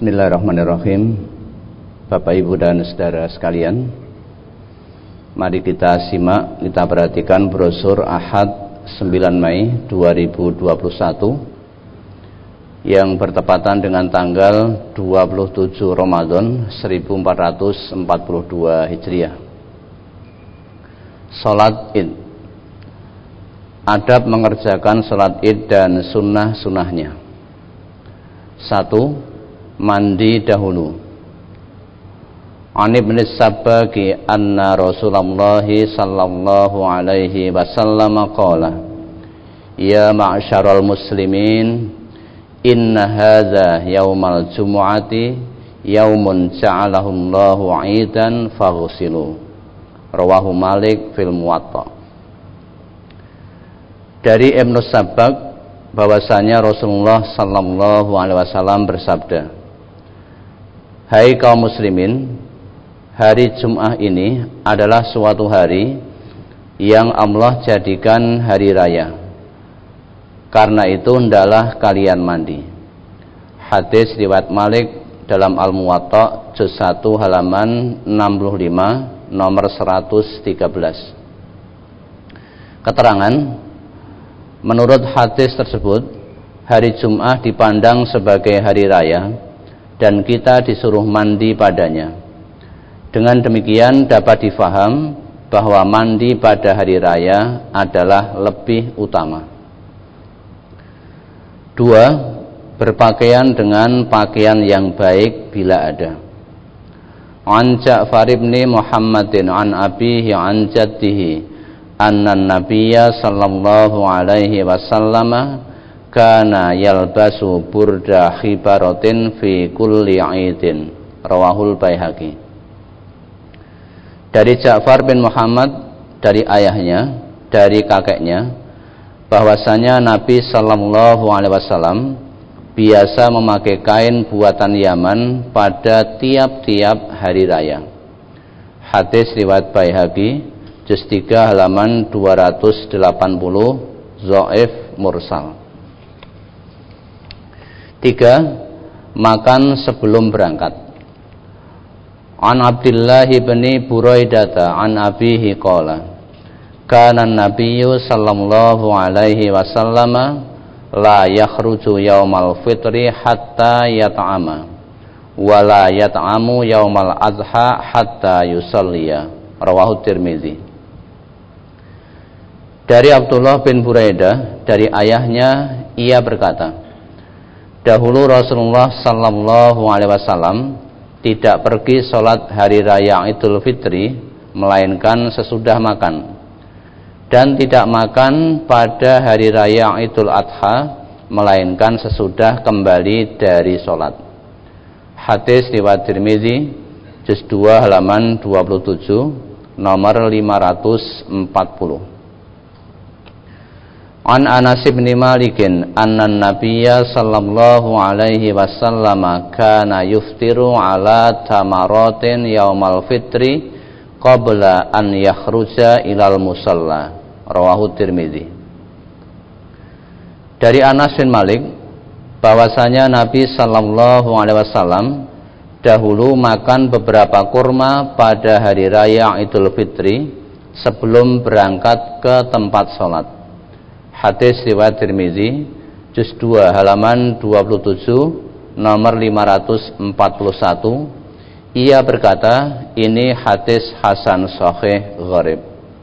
Bismillahirrahmanirrahim. Bapak, Ibu, dan saudara sekalian, mari kita simak, kita perhatikan brosur Ahad 9 Mei 2021 yang bertepatan dengan tanggal 27 Ramadan 1442 Hijriah. Salat Id. Adab mengerjakan salat Id dan sunnah-sunnahnya. 1. Mandi dahulu. An Ibn Sabbaqi anna Rasulullah sallallahu alaihi wasallam qala, ya ma'syaral muslimin, inna hadza yaumal jumu'ati yaumun ja'alahu Allahu 'idan faghsilu. Rawahu Malik fil Muwatta. Dari Ibn Sabbaq bahwasanya Rasulullah sallallahu alaihi wasallam bersabda, hai kaum muslimin, hari Jum'ah ini adalah suatu hari yang Allah jadikan hari raya. Karena itu hendaklah kalian mandi. Hadis riwayat Malik dalam Al-Muwatta juz 1 halaman 65 nomor 113. Keterangan, menurut hadis tersebut, hari Jum'ah dipandang sebagai hari raya dan kita disuruh mandi padanya. Dengan demikian dapat difaham bahwa mandi pada hari raya adalah lebih utama. 2. Berpakaian dengan pakaian yang baik bila ada. An Ja'far ibn Muhammadin an abihi an jaddihi anna nabiyya sallallahu alaihi wasallam kana yalbasu burda khibaratin fi kulli 'idin. Rawahul Baihaqi. Dari Ja'far bin Muhammad, dari ayahnya, dari kakeknya, bahwasanya Nabi sallallahu alaihi wasallam biasa memakai kain buatan Yaman pada tiap-tiap hari raya. Hadis riwayat Baihaqi juz 3 halaman 280, dhaif mursal. 3. Makan sebelum berangkat. An Abdullah bin Buraidata an abihi qala, kana an-nabiyyu sallallahu alaihi wasallam la yakhruju yaumal fitri hatta yat'ama wa la yat'amu yaumal adha hatta yusalliya. Rawahu Tirmizi. Dari Abdullah bin Buraidah, dari ayahnya, ia berkata, dahulu Rasulullah sallallahu alaihi wasallam tidak pergi sholat hari raya Idul Fitri melainkan sesudah makan, dan tidak makan pada hari raya Idul Adha melainkan sesudah kembali dari sholat. Hadis riwayat Tirmizi juz 2 halaman 27 nomor 540. An Anas bin Malik anna Nabiyya sallallahu alaihi wasallam kana yuftiru ala tamaratin yaumal fitri qabla an yakhruja ilal musalla. Rawahu Tirmizi. Dari Anas bin Malik bahwasanya Nabi sallallahu alaihi wasallam dahulu makan beberapa kurma pada hari raya Idul Fitri sebelum berangkat ke tempat sholat. Hadis riwayat Tirmizi juz 2 halaman 27 nomor 541. Ia berkata, ini hadis hasan sahih gharib.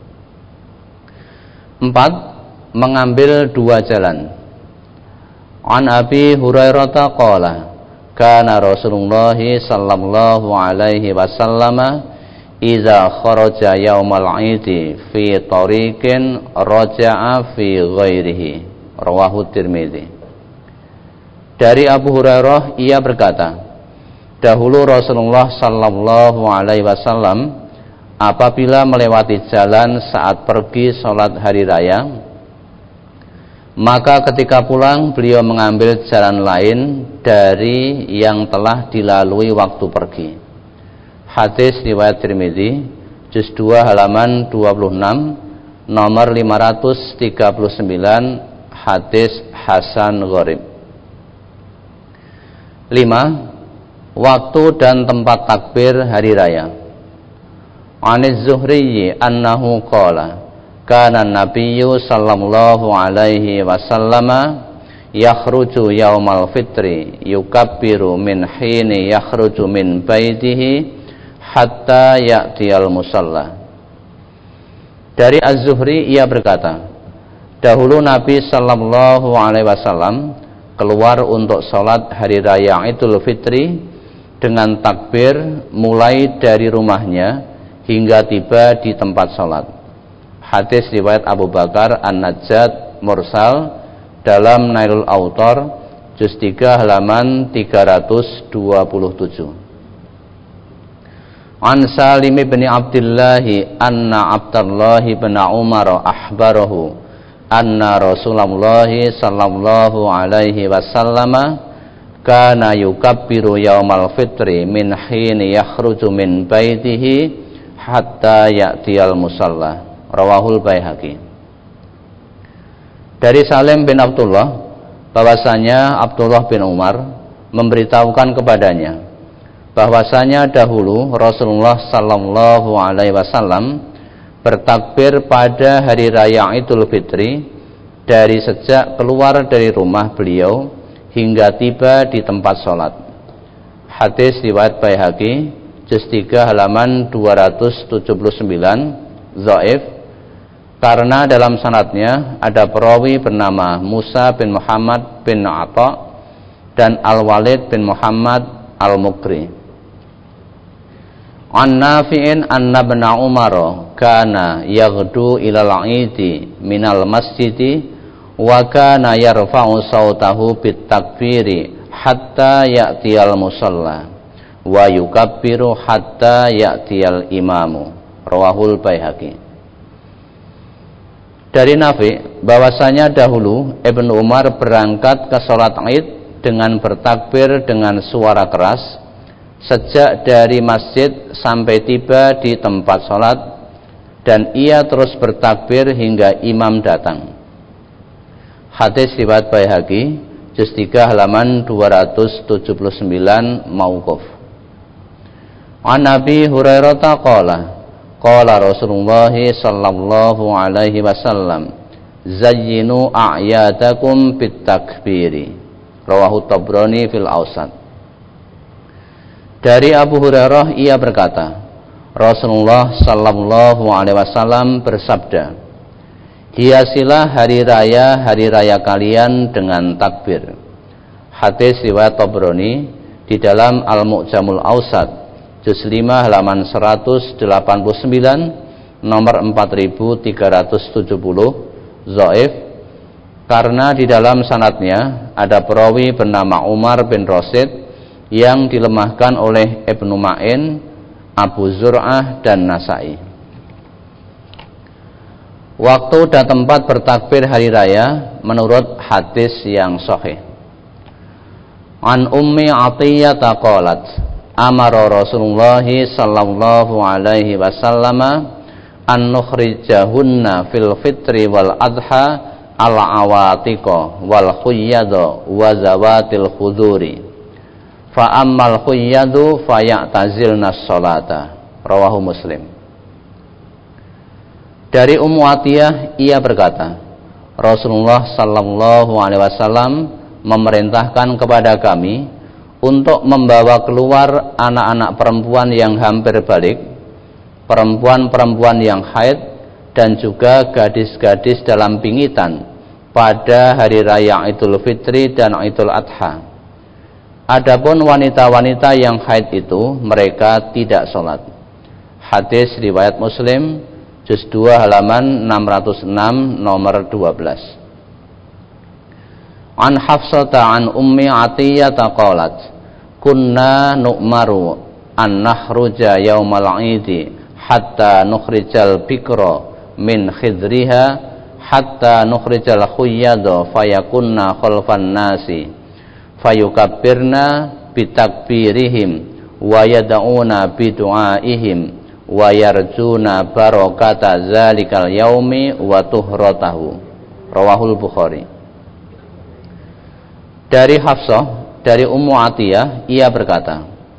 4. Mengambil dua jalan. An Abi Hurairah qala, kana Rasulullah sallallahu alaihi wasallam iza kharaja yaumal 'idi fi tariqin raja'a fi ghairihi. Rawahu Tirmizi. Dari Abu Hurairah, ia berkata, dahulu Rasulullah sallallahu alaihi wasallam apabila melewati jalan saat pergi sholat hari raya, maka ketika pulang beliau mengambil jalan lain dari yang telah dilalui waktu pergi. Hadis riwayat Tirmizi juz 2 halaman 26 nomor 539, hadis hasan gharib. 5. Waktu dan tempat takbir hari raya. Aniz Zuhri annahu qala kana nabiyyu sallallahu alaihi wasallam yakhruju yaumal fitri yukabbiru min hini yakhruju min baitihi hatta ya'tiyal musalla. Dari Az-Zuhri ia berkata, dahulu Nabi sallallahu alaihi wasallam keluar untuk salat hari raya Idul Fitri dengan takbir mulai dari rumahnya hingga tiba di tempat salat. Hadis riwayat Abu Bakar An-Najjad Mursal dalam Nailul Autor juz 3 halaman 327. An Salim bin Abdullah anna Abdullah bin Umar akhbarahu anna Rasulullah sallallahu alaihi wasallam kana yukabbiru yaumal fitri min hini yakhruju min baitihi hatta ya'tiyal musalla. Rawahul Baihaqi. Dari Salim bin Abdullah bahwasanya Abdullah bin Umar memberitahukan kepadanya bahwasanya dahulu Rasulullah sallallahu alaihi wasallam bertakbir pada hari raya Idul Fitri dari sejak keluar dari rumah beliau hingga tiba di tempat sholat. Hadis riwayat Baihaqi juz 3 halaman 279, dhaif karena dalam sanadnya ada perawi bernama Musa bin Muhammad bin Atha dan Al-Walid bin Muhammad Al-Mukri. An Nafi'in anna ibn Umar kana yaghdu ilal 'idi minal masjidi wa kana yarfa'u sautahu bit takbiri hatta ya'tiyal musalla wa yukabbiru hatta ya'tiyal imamu. Rawahul Baihaqi. Dari Nafi bahwasanya dahulu Ibnu Umar berangkat ke salat Id dengan bertakbir dengan suara keras sejak dari masjid sampai tiba di tempat salat, dan ia terus bertakbir hingga imam datang. Hadis riwayat Baihaqi juz 3 halaman 279 mauquf. An Nabi Hurairah qala qala Rasulullah sallallahu alaihi wasallam zayyinu a'yadakum bit takbiri. Rawahu Tabrani fil Awsat. Dari Abu Hurairah ia berkata, Rasulullah sallallahu alaihi wasallam bersabda, hiasilah hari raya kalian dengan takbir. Hadis riwayat Tabrani di dalam Al-Mu'jamul Awsat juz 5 halaman 189 nomor 4370, dhaif karena di dalam sanadnya ada perawi bernama Umar bin Rasid yang dilemahkan oleh Ibnu Ma'in, Abu Zur'ah dan Nasai. Waktu dan tempat bertakbir hari raya menurut hadis yang sahih. An Ummi Athiyyah qalat amara Rasulullah sallallahu alaihi wasallam an nukhrijahunna fil fitri wal adha al awatiqa wal khuyyada wa zawatil khuduri fa ammal khuyyadu fayatazilna sholata. Rawahu Muslim. Dari Ummu Atiyah ia berkata, Rasulullah sallallahu alaihi wasallam memerintahkan kepada kami untuk membawa keluar anak-anak perempuan yang hampir balik, perempuan-perempuan yang haid, dan juga gadis-gadis dalam pingitan pada hari raya Idul Fitri dan Idul Adha. Adapun wanita-wanita yang haid itu mereka tidak sholat. Hadis riwayat Muslim juz 2 halaman 606 nomor 12. An Hafsata an Ummi Athiyyah qalat kunna nu'maru an nakhruja yaumal 'idi hatta nukhrijal bikra min khidriha hatta nukhrijal khuyyada fayakunna khalfan nasi fayukabbirna bitakbirihim wa yad'una bidu'aihim wa yarjuna barakata zalikal yaumi wa tuhratahu. Rawahul Bukhari. Dari Hafsah, dari Ummu Atiyah ia berkata,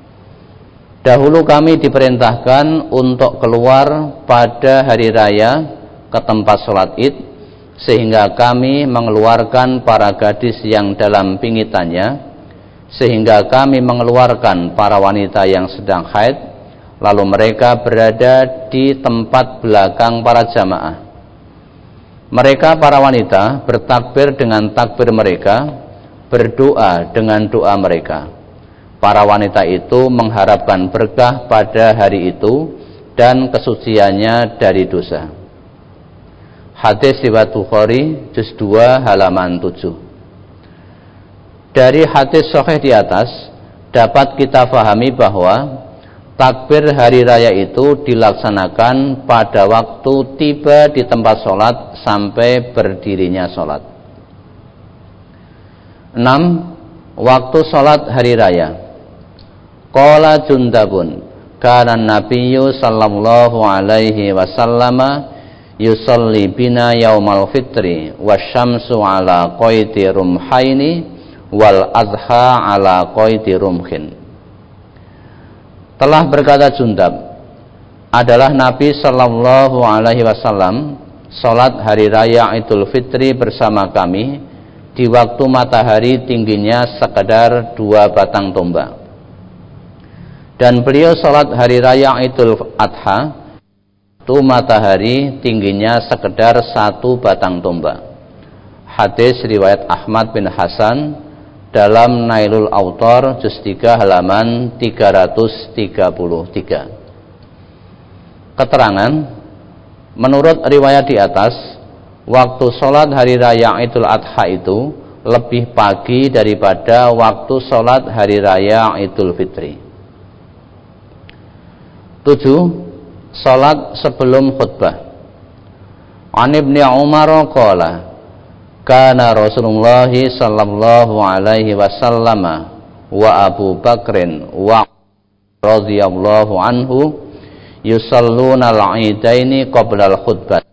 Dahulu kami diperintahkan untuk keluar pada hari raya ke tempat sholat id, sehingga kami mengeluarkan para gadis yang dalam pingitannya, sehingga kami mengeluarkan para wanita yang sedang haid, lalu mereka berada di tempat belakang para jamaah. Mereka para wanita bertakbir dengan takbir mereka, berdoa dengan doa mereka. Para wanita itu mengharapkan berkah pada hari itu dan kesuciannya dari dosa. Hadis riwayat Bukhari juz 2 halaman 7. Dari hadis sahih di atas dapat kita fahami bahwa takbir hari raya itu dilaksanakan pada waktu tiba di tempat sholat sampai berdirinya sholat. 6. Waktu sholat hari raya. Qala Jundabun, kana nabiyyu sallallahu alaihi wasallam yusalli bina yaumal fitri wasyamsu ala qaidi rumhaini wal adha ala qaidi rumhin. Telah berkata Jundab, adalah Nabi sallallahu alaihi wasallam salat hari raya Idul Fitri bersama kami di waktu matahari tingginya sekedar 2 batang tombak. Dan beliau salat hari raya Idul Adha itu matahari tingginya sekedar 1 batang tombak. Hadis riwayat Ahmad bin Hasan dalam Nailul Autar juz 3 halaman 333. Keterangan, menurut riwayat di atas, waktu sholat hari raya Idul Adha itu lebih pagi daripada waktu sholat hari raya Idul Fitri. 7. Sholat sebelum khutbah. An Ibnu Umar qala, kana Rasulullah sallallahu alaihi wasallam wa Abu Bakrin wa radhiyallahu anhu yusalluna al-idaini qabla al-khutbah.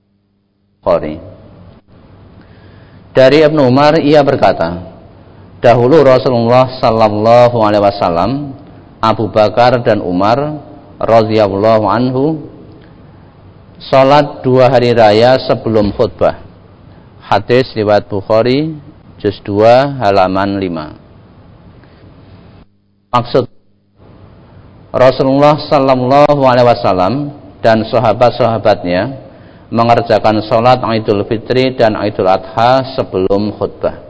Dari Ibnu Umar ia berkata, dahulu Rasulullah sallallahu alaihi wasallam, Abu Bakar dan Umar radhiyallahu anhu salat 2 hari raya sebelum khutbah. Hadis riwayat Bukhari juz 2 halaman 5. Maksud, Rasulullah sallallahu alaihi wasallam dan sahabat-sahabatnya mengerjakan salat Idul Fitri dan Idul Adha sebelum khutbah.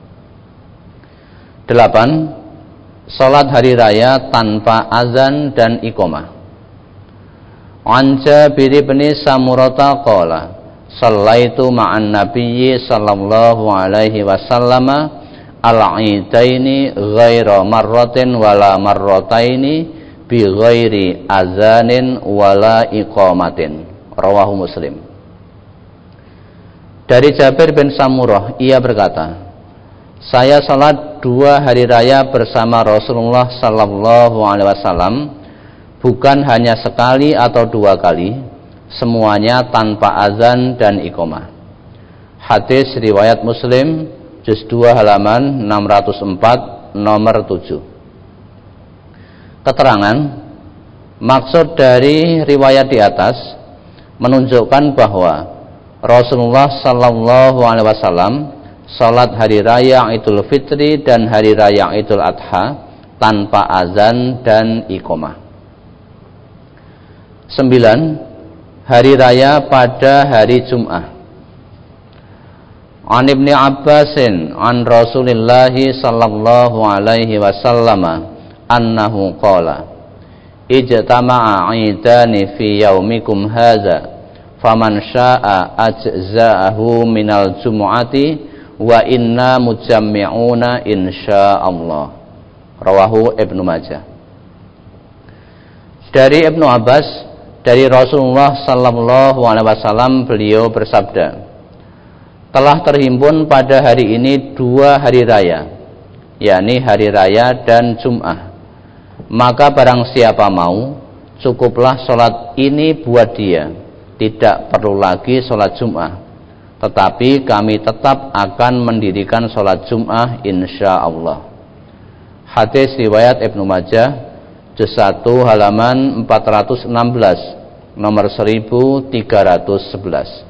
8. Salat hari raya tanpa azan dan iqamah. An Jabir bin Samurata qala, sallaitu ma'an nabiyyi sallallahu alaihi wasallam al-idaini ghaira marratin wala marrataini bi ghairi azanin wala iqamatin. Rawahu Muslim. Dari Jabir bin Samurah ia berkata, saya salat 2 hari raya bersama Rasulullah sallallahu alaihi wasallam, bukan hanya sekali atau 2 kali, semuanya tanpa azan dan iqamah. Hadis riwayat Muslim juz 2 halaman 604 nomor 7. Keterangan, maksud dari riwayat di atas menunjukkan bahwa Rasulullah sallallahu alaihi wasallam salat hari raya Idul Fitri dan hari raya Idul Adha tanpa azan dan iqamah. 9. Hari raya pada hari Jum'ah. An Ibni Abbasin an Rasulillahi sallallahu alaihi wasallam annahu qala, ijtama'a 'idani fi yaumikum hadza faman syaa'a ajza'ahu minal jumu'ati wa inna mujammi'una insyaallah. Rawahu Ibnu Majah. Dari Ibnu Abbas, dari Rasulullah sallallahu alaihi wasallam, beliau bersabda, telah terhimpun pada hari ini 2 hari raya, yakni hari raya dan Jum'ah. Maka barang siapa mau, cukuplah salat ini buat dia, tidak perlu lagi salat Jum'ah. Tetapi kami tetap akan mendirikan salat Jum'ah insyaallah. Hadis riwayat Ibnu Majah juz 1 halaman 416, nomor 1311.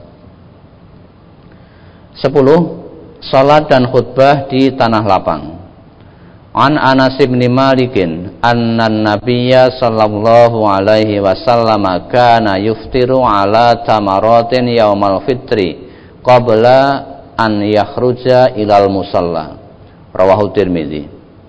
10. Salat dan khutbah di tanah lapang. An Anas bin Malikin annan nabiyya sallallahu alaihi wasallam kana yuftiru ala tamaratin yaumal fitri qabla an yakhruja ilal musalla. Rawahu Tirmidzi.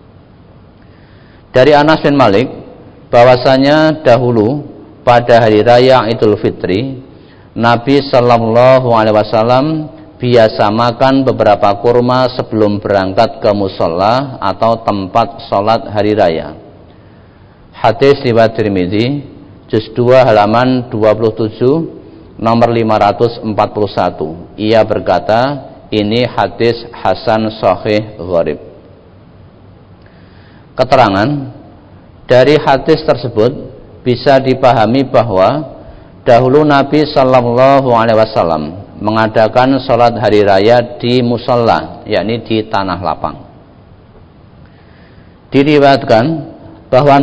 Dari Anas bin Malik bahwasanya dahulu pada hari raya Idul Fitri Nabi sallallahu alaihi wasallam biasa makan beberapa kurma sebelum berangkat ke musalla atau tempat sholat hari raya. Hadis riwayat Tirmidzi, juz 2 halaman 27, nomor 541. Ia berkata, ini hadis hasan sahih gharib. Keterangan dari hadis tersebut bisa dipahami bahwa dahulu Nabi sallallahu alaihi wasallam mengadakan sholat hari raya di musalla, yakni di tanah lapang. Diriwayatkan bahwa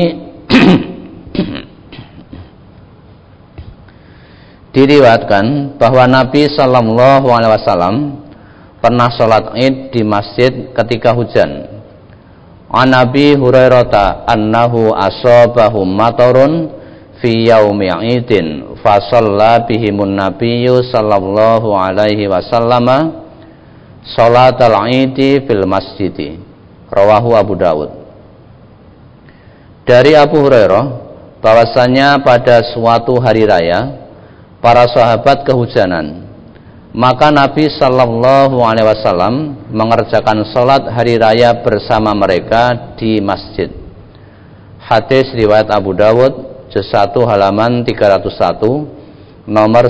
Nabi sallallahu alaihi wasallam pernah sholat Id di masjid ketika hujan. An Abi Hurairah annahu asabahum matarun fi yaumi idin fa shalla bihimun nabiyyu sallallahu alaihi wasallam sholatal idi fil masjid. Rawahu Abu Dawud. Dari Abu Hurairah bahwasanya pada suatu hari raya para sahabat kehujanan, maka Nabi sallallahu alaihi wasallam mengerjakan sholat hari raya bersama mereka di masjid. Hadis riwayat Abu Dawud, juz 1 halaman 301, nomor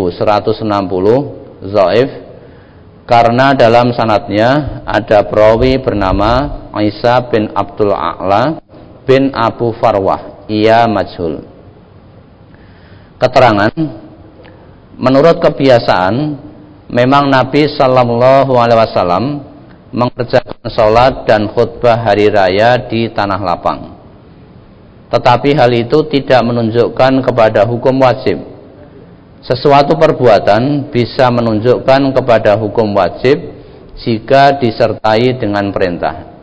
1160, dhaif, karena dalam sanadnya ada perawi bernama Isa bin Abdul A'la bin Abu Farwah, ia majhul. Keterangan, menurut kebiasaan memang Nabi sallallahu alaihi wasallam mengerjakan sholat dan khutbah hari raya di tanah lapang. Tetapi hal itu tidak menunjukkan kepada hukum wajib. Sesuatu perbuatan bisa menunjukkan kepada hukum wajib jika disertai dengan perintah.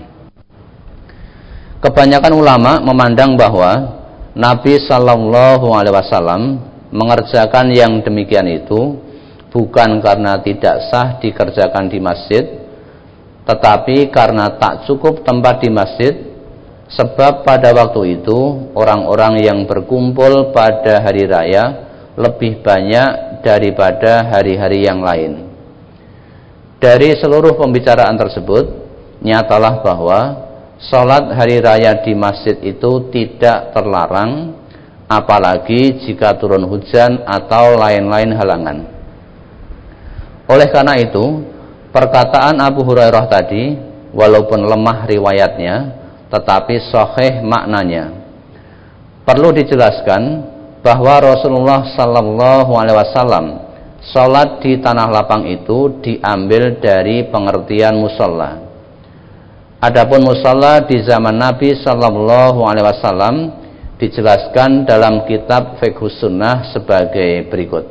Kebanyakan ulama memandang bahwa Nabi sallallahu alaihi wasallam mengerjakan yang demikian itu bukan karena tidak sah dikerjakan di masjid, tetapi karena tak cukup tempat di masjid. Sebab pada waktu itu orang-orang yang berkumpul pada hari raya lebih banyak daripada hari-hari yang lain. Dari seluruh pembicaraan tersebut, nyatalah bahwa sholat hari raya di masjid itu tidak terlarang, apalagi jika turun hujan atau lain-lain halangan. Oleh karena itu, perkataan Abu Hurairah tadi, walaupun lemah riwayatnya, tetapi sahih maknanya. Perlu dijelaskan bahwa Rasulullah sallallahu alaihi wasallam salat di tanah lapang itu diambil dari pengertian musalla. Adapun musalla di zaman Nabi sallallahu alaihi wasallam dijelaskan dalam kitab Fiqhus Sunnah sebagai berikut.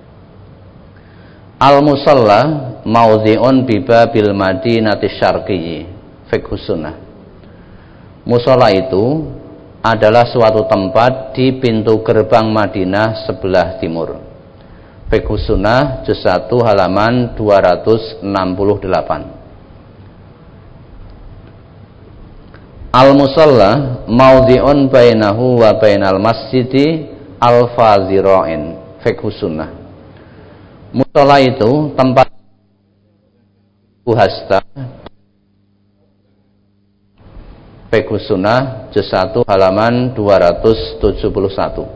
Al-musalla maudhi'un bi babil madinati syarqiyyi. Fiqhus Sunnah. Mushola itu adalah suatu tempat di pintu gerbang Madinah sebelah timur. Fiqhus Sunnah, juz 1 halaman 268. Al-musalla maudhi'un bainahu wa bainal masjidi al-fazira'in. Fiqhus Sunnah. Mushola itu tempat hasta. Fiqhus Sunnah, juz 1 halaman 271.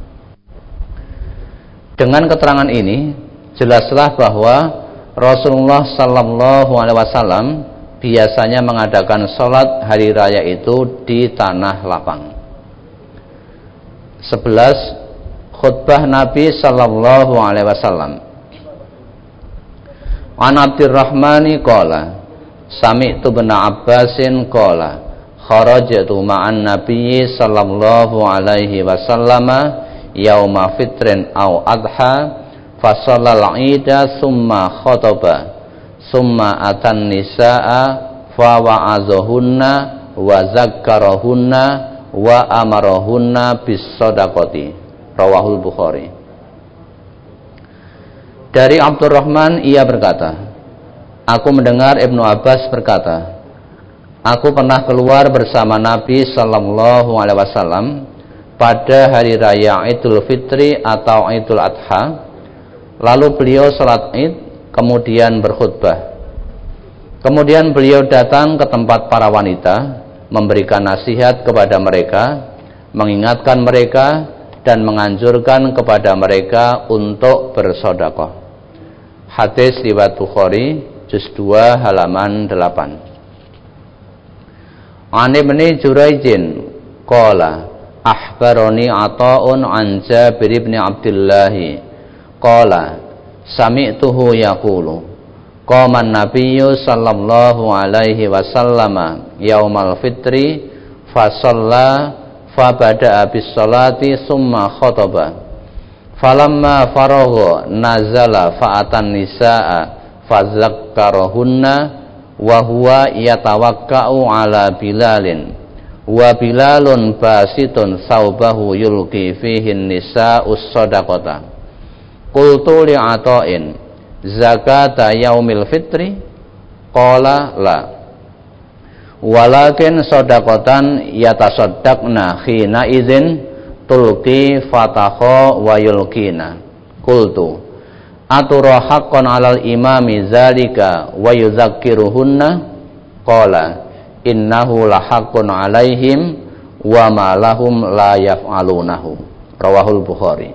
Dengan keterangan ini jelaslah bahwa Rasulullah sallallahu alaihi wasallam biasanya mengadakan sholat hari raya itu di tanah lapang. 11. Khutbah Nabi sallallahu alaihi wasallam. An Abdurrahmani qala sami'tu bin Abbasin qala kharajtu ma'an nabiyyi sallallahu alaihi wasallam yauma fitrin aw adha fa shallal 'ida summa khataba summa atan nisaa fa wa'azahunna wa zakkarahunna wa amarahunna bis shadaqati. Rawahul Bukhari. Dari Abdurrahman ia berkata, aku mendengar Ibnu Abbas berkata, aku pernah keluar bersama Nabi sallallahu alaihi wasallam pada hari raya Idul Fitri atau Idul Adha. Lalu beliau salat Id, kemudian berkhutbah. Kemudian beliau datang ke tempat para wanita, memberikan nasihat kepada mereka, mengingatkan mereka dan menganjurkan kepada mereka untuk bersedekah. Hadis riwayat Bukhari, juz 2 halaman 8. An Ibnu Jurayjin qala akhbarani Ata'un an Jabir bin Abdullah qala sami'tuhu yaqulu qama an-nabiyyu sallallahu alaihi wasallam yaumal fitri fa shalla fa bada'a bis salati summa khataba falamma faragha nazala fa atan nisaa fa zakkarahunna wa huwa yatawakka'u ala Bilalin wa Bilalun basitun saubahu yulqi fihi nisaa'us shadaqata. Qultu li Ata'in zakata yaumil fitri qala la walakin shadaqatan yatasaddaqna khina idzin tulqi fatakha wa yulqina. Qultu atura haqqan 'alal imami zalika wa yuzakkiruhunna qala innahu la haqqun 'alaihim wa ma lahum la yaf'alunahu. Rawahul Bukhari.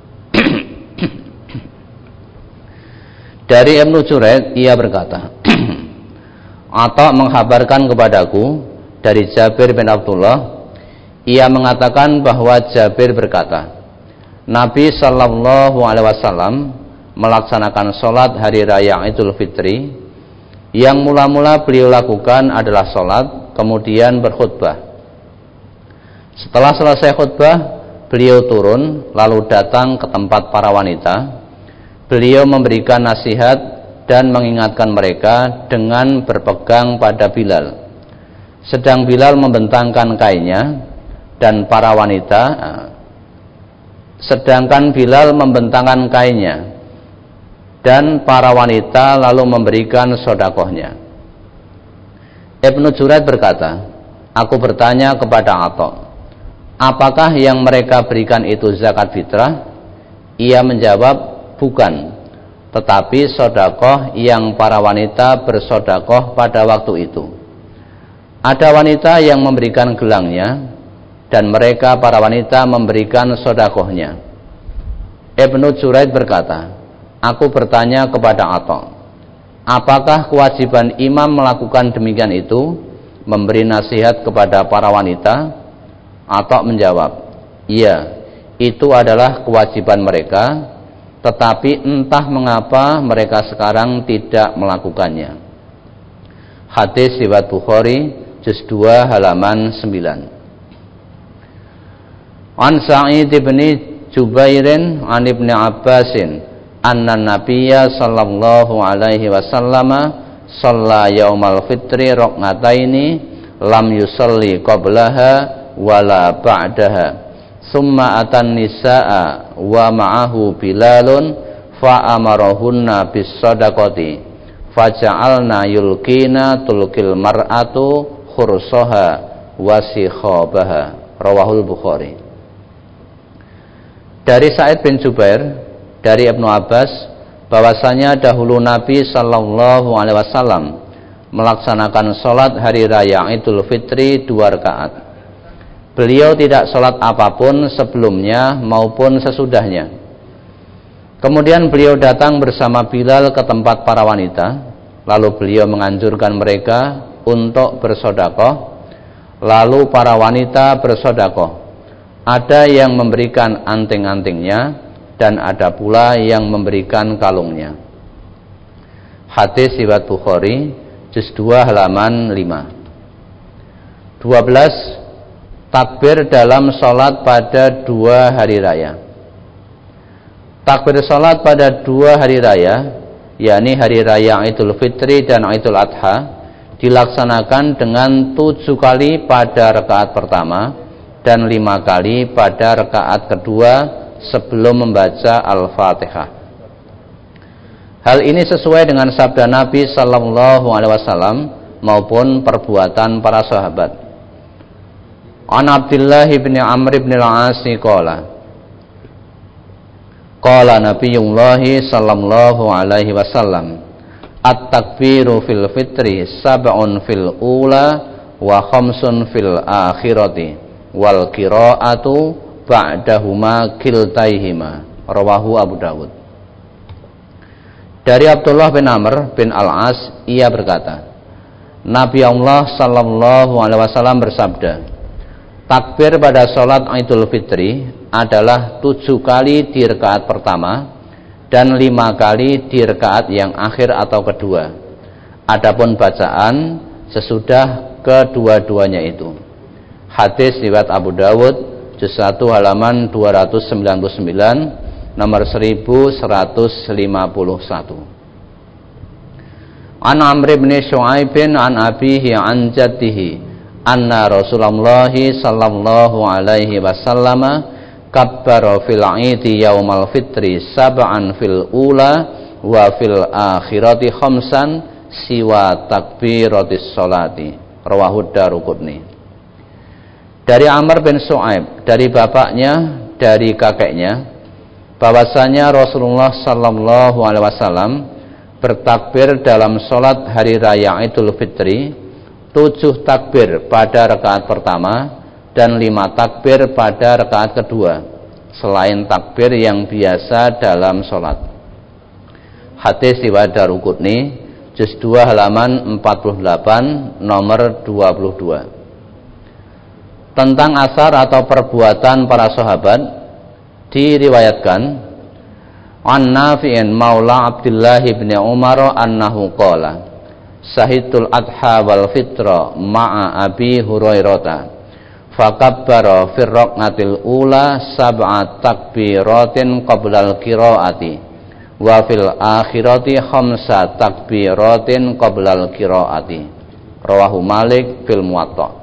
Dari Ibnu Jurayd ia berkata, Atha menghabarkan kepadaku dari Jabir bin Abdullah, ia mengatakan bahwa Jabir berkata, Nabi sallallahu alaihi wasallam melaksanakan sholat hari raya Idul Fitri. Yang mula-mula beliau lakukan adalah sholat, kemudian berkhutbah. Setelah selesai khutbah, beliau turun lalu datang ke tempat para wanita. Beliau memberikan nasihat dan mengingatkan mereka dengan berpegang pada Bilal. Sedang Bilal membentangkan kainnya dan para wanita, sedangkan Bilal membentangkan kainnya dan para wanita lalu memberikan sedekahnya. Ibnu Jurayd berkata, aku bertanya kepada Atha, apakah yang mereka berikan itu zakat fitrah? Ia menjawab, bukan, tetapi sedekah yang para wanita bersedekah pada waktu itu. Ada wanita yang memberikan gelangnya dan mereka para wanita memberikan sedekahnya. Ibnu Jurayd berkata, aku bertanya kepada Atha, apakah kewajiban imam melakukan demikian itu, memberi nasihat kepada para wanita? Atha menjawab, iya, itu adalah kewajiban mereka, tetapi entah mengapa mereka sekarang tidak melakukannya. Hadis riwayat Bukhari, juz 2 halaman 9. An Sa'id bin Jubairin an Ibnu Abbasin anna Nabiyya sallallahu alaihi wasallam shalla yaumal fitri rak'ataini lam yusalli qablaha wala ba'daha. Summa atan nisaa wa ma'ahu Bilalun fa amarahunna bis shadaqati faja'alna yulqina tulqil mar'atu khursaha wa sikhabaha. Rawahul Bukhari. Dari Sa'id bin Jubair dari Ibnu Abbas bahwasanya dahulu Nabi sallallahu alaihi wasallam melaksanakan salat hari raya Idul Fitri 2 rakaat. Beliau tidak sholat apapun sebelumnya maupun sesudahnya. Kemudian beliau datang bersama Bilal ke tempat para wanita. Lalu beliau menganjurkan mereka untuk bersedekah. Lalu para wanita bersedekah. Ada yang memberikan anting-antingnya dan ada pula yang memberikan kalungnya. Hadis riwayat Bukhari, juz 2 halaman 5. 12. Takbir dalam sholat pada 2 hari raya. Takbir sholat pada 2 hari raya, yakni hari raya Idul Fitri dan Idul Adha, dilaksanakan dengan 7 kali pada rakaat pertama dan 5 kali pada rakaat kedua sebelum membaca Al-Fatihah. Hal ini sesuai dengan sabda Nabi sallallahu alaihi wasallam maupun perbuatan para sahabat. An Abdullah bin Amr bin al-As qala Nabiyullah sallallahu alaihi wasallam, at-takbiru fil fitri sab'un fil ula wa khamsun fil akhirati wal qira'atu ba'dahuma kiltaihima. Rawahu Abu Dawud. Dari Abdullah bin Amr bin al-As, ia berkata, Nabi Allah sallallahu alaihi wasallam bersabda, takbir pada sholat Idul Fitri adalah 7 kali di rakaat pertama dan 5 kali di rakaat yang akhir atau kedua. Adapun bacaan sesudah kedua-duanya itu. Hadis riwayat Abu Dawud, juz 1 halaman 299, nomor 1151. An Amr bin Shu'aib an abihi an jaddihi anna Rasulullah sallallahu alaihi wasallam kabbara fil 'idi yaumal fitri sab'an fil ula wa fil akhirati khamsan siwa takbiratis sholati. Rawahu Daruqutni. Dari Amr bin Shu'aib, dari bapaknya, dari kakeknya, bahwasanya Rasulullah sallallahu alaihi wasallam bertakbir dalam sholat hari raya Idul Fitri 7 takbir pada rakaat pertama dan 5 takbir pada rakaat kedua, selain takbir yang biasa dalam sholat. Hadis riwayat Daruqutni, juz 2 halaman 48, nomor 22. Tentang asar atau perbuatan para sahabat diriwayatkan An Nafi'in maula Abdullah bin Umar annahu qala Sahidul adha wal fitra ma'a Abi Hurairah fakabbara fir raqatil ula sab'a takbiratin qablal qiraati wa fil akhirati khamsa takbiratin qablal qiraati. Rawahu Malik fil Muwatta.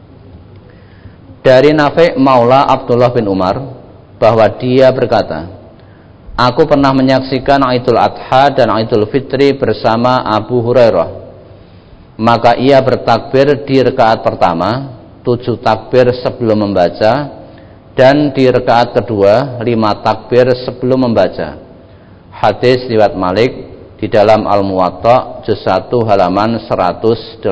Dari Nafi' maula Abdullah bin Umar bahwa dia berkata, aku pernah menyaksikan Idul Adha dan Idul Fitri bersama Abu Hurairah. Maka ia bertakbir di rakaat pertama 7 takbir sebelum membaca, dan di rakaat kedua 5 takbir sebelum membaca. Hadis riwayat Malik di dalam Al-Muwatta juz 1 halaman 180.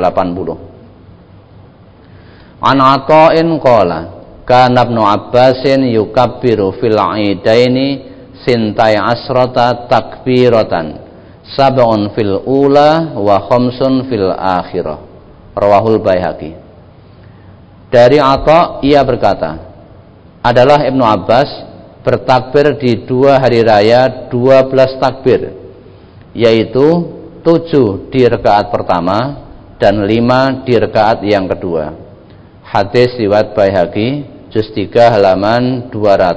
An Ata'in qala kana Ibnu Abbasin yukabbiru fil 'idaini sintai asrota takbiratan sab'un fil ula wa khamsun fil akhirah. Rawahul Baihaqi. Dari Atha, ia berkata, adalah Ibnu Abbas bertakbir di 2 hari raya 12 takbir, yaitu 7 di rakaat pertama dan 5 di rakaat yang kedua. Hadis riwayat Baihaqi, juz 3 halaman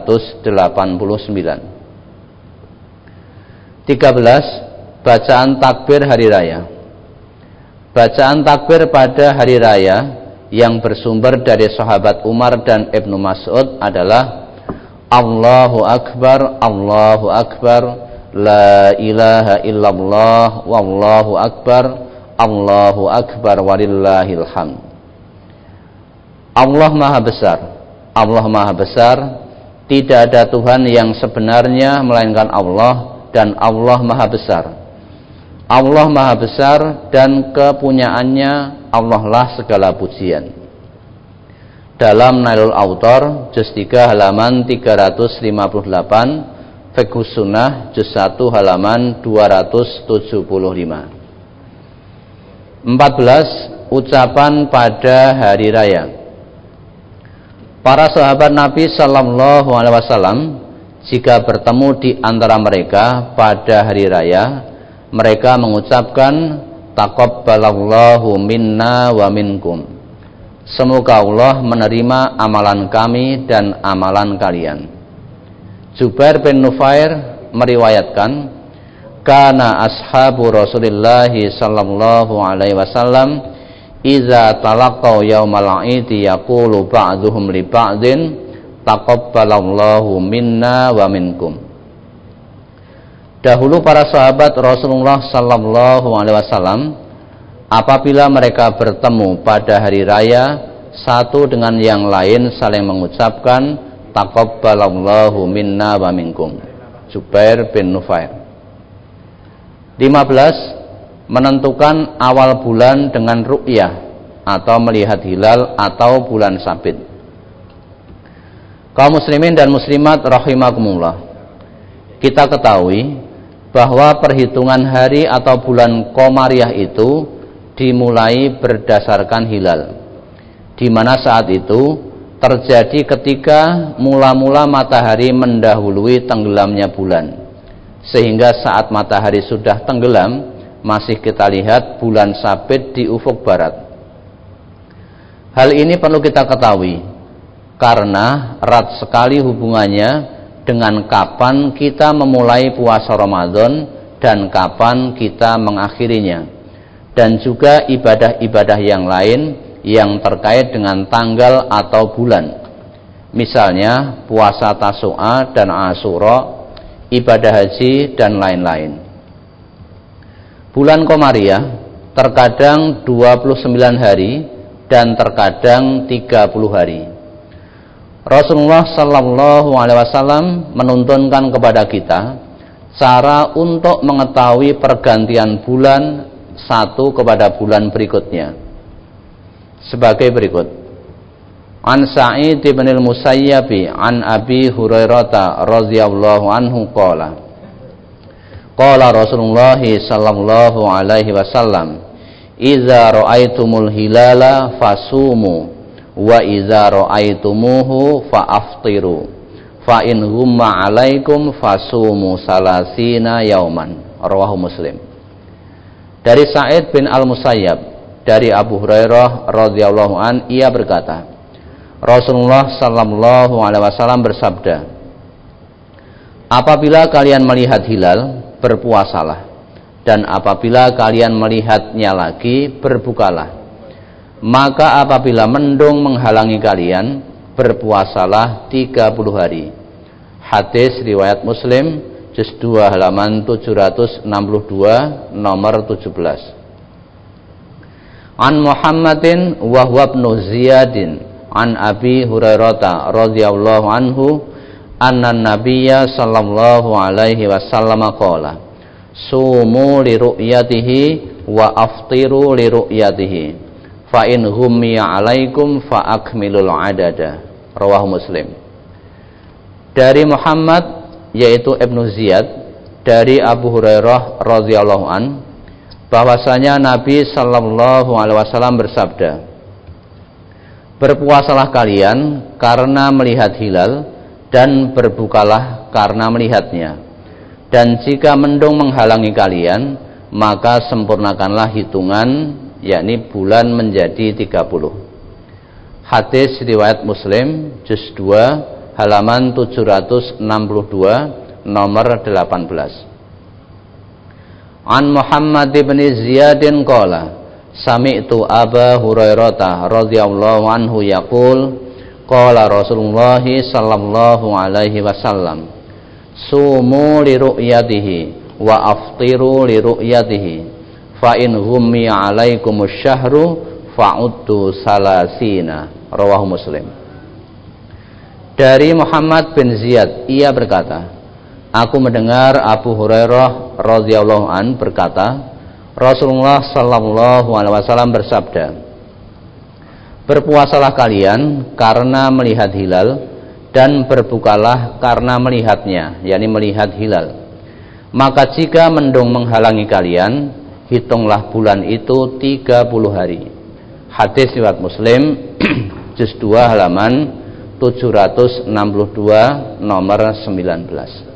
289. 13. Bacaan takbir hari raya. Bacaan takbir pada hari raya yang bersumber dari sahabat Umar dan Ibnu Mas'ud adalah Allahu Akbar, Allahu Akbar, La ilaha illallah, Wallahu Akbar, Allahu Akbar, walillahil hamd. Allah Maha Besar, Allah Maha Besar, tidak ada Tuhan yang sebenarnya melainkan Allah, dan Allah Maha Besar. Allah Maha Besar dan kepunyaannya Allah lah segala pujian. Dalam Nailul Autor juz 3 halaman 358, Fiqhus Sunnah juz 1 halaman 275. 14. Ucapan pada hari raya. Para sahabat Nabi sallallahu alaihi wasallam jika bertemu di antara mereka pada hari raya, mereka mengucapkan taqabbalallahu minna wa minkum. Semoga Allah menerima amalan kami dan amalan kalian. Jubair bin Nufair meriwayatkan, kana ashabu Rasulillah sallallahu alaihi wasallam idza talaqaw yaumal 'idi yaqulu ba'dhum li ba'din taqabbalallahu minna wa minkum. Dahulu para sahabat Rasulullah sallallahu alaihi wasallam apabila mereka bertemu pada hari raya, satu dengan yang lain saling mengucapkan taqabbalallahu minna wa minkum. Jubair bin Nufair. 15. Menentukan awal bulan dengan ru'yah atau melihat hilal atau bulan sabit. Kaum muslimin dan muslimat rahimakumullah, kita ketahui bahwa perhitungan hari atau bulan Qamariyah itu dimulai berdasarkan hilal, di mana saat itu terjadi ketika mula-mula matahari mendahului tenggelamnya bulan, sehingga saat matahari sudah tenggelam masih kita lihat bulan sabit di ufuk barat. Hal ini perlu kita ketahui karena erat sekali hubungannya dengan kapan kita memulai puasa Ramadan dan kapan kita mengakhirinya, dan juga ibadah-ibadah yang lain yang terkait dengan tanggal atau bulan, misalnya puasa Tasu'a dan Asyura, ibadah haji dan lain-lain. Bulan Qamariyah terkadang 29 hari dan terkadang 30 hari. Rasulullah sallallahu alaihi wasallam menuntunkan kepada kita cara untuk mengetahui pergantian bulan satu kepada bulan berikutnya sebagai berikut. An Sa'id bin al-Musayyib an Abi Hurairah radhiyallahu anhu qala qala Rasulullah sallallahu alaihi wasallam idza ra'aitumul hilala fasumu wa idza ra'aitumuhu fa'aftiru fa in humma 'alaikum fasumu salasina yauman. Rawahu Muslim. Dari Sa'id bin al-Musayyib dari Abu Hurairah radhiyallahu an, ia berkata, Rasulullah sallallahu alaihi wasallam bersabda, apabila kalian melihat hilal, berpuasalah, dan apabila kalian melihatnya lagi, berbukalah. Maka apabila mendung menghalangi kalian, berpuasalah 30 hari. Hadis riwayat Muslim, juz 2 halaman 762, nomor 17. An Muhammadin wa huwa ibnu Ziyadin an Abi Hurairah radhiyallahu anhu anna nabiyya sallallahu alaihi wasallam qala sumu li ru'yatihi wa aftiru li ru'yatihi fa in hummiya 'alaikum fa akmilul adada. Rawahu Muslim. Dari Muhammad yaitu Ibnu Ziyad dari Abu Hurairah radhiyallahu an bahwasanya Nabi sallallahu alaihi wasallam bersabda, berpuasalah kalian karena melihat hilal dan berbukalah karena melihatnya, dan jika mendung menghalangi kalian maka sempurnakanlah hitungan, yakni bulan menjadi 30. Hadis riwayat Muslim juz 2 halaman 762 nomor 18. An Muhammad bin Ziyadin qala sami'tu Aba Hurairah radhiyallahu anhu yaqul qala Rasulullah sallallahu alaihi wasallam sumu li ru'yatihi wa aftiru li ru'yatihi fa in hummi 'alaikumus syahru fa'uddu salasina. Rawahu Muslim. Dari Muhammad bin Ziyad, ia berkata, aku mendengar Abu Hurairah radhiyallahu an berkata, Rasulullah sallallahu alaihi wasallam bersabda, berpuasalah kalian karena melihat hilal dan berbukalah karena melihatnya, yakni melihat hilal. Maka jika mendung menghalangi kalian, hitunglah bulan itu 30 hari. Hadis riwayat Muslim juz 2 halaman 762 nomor 19.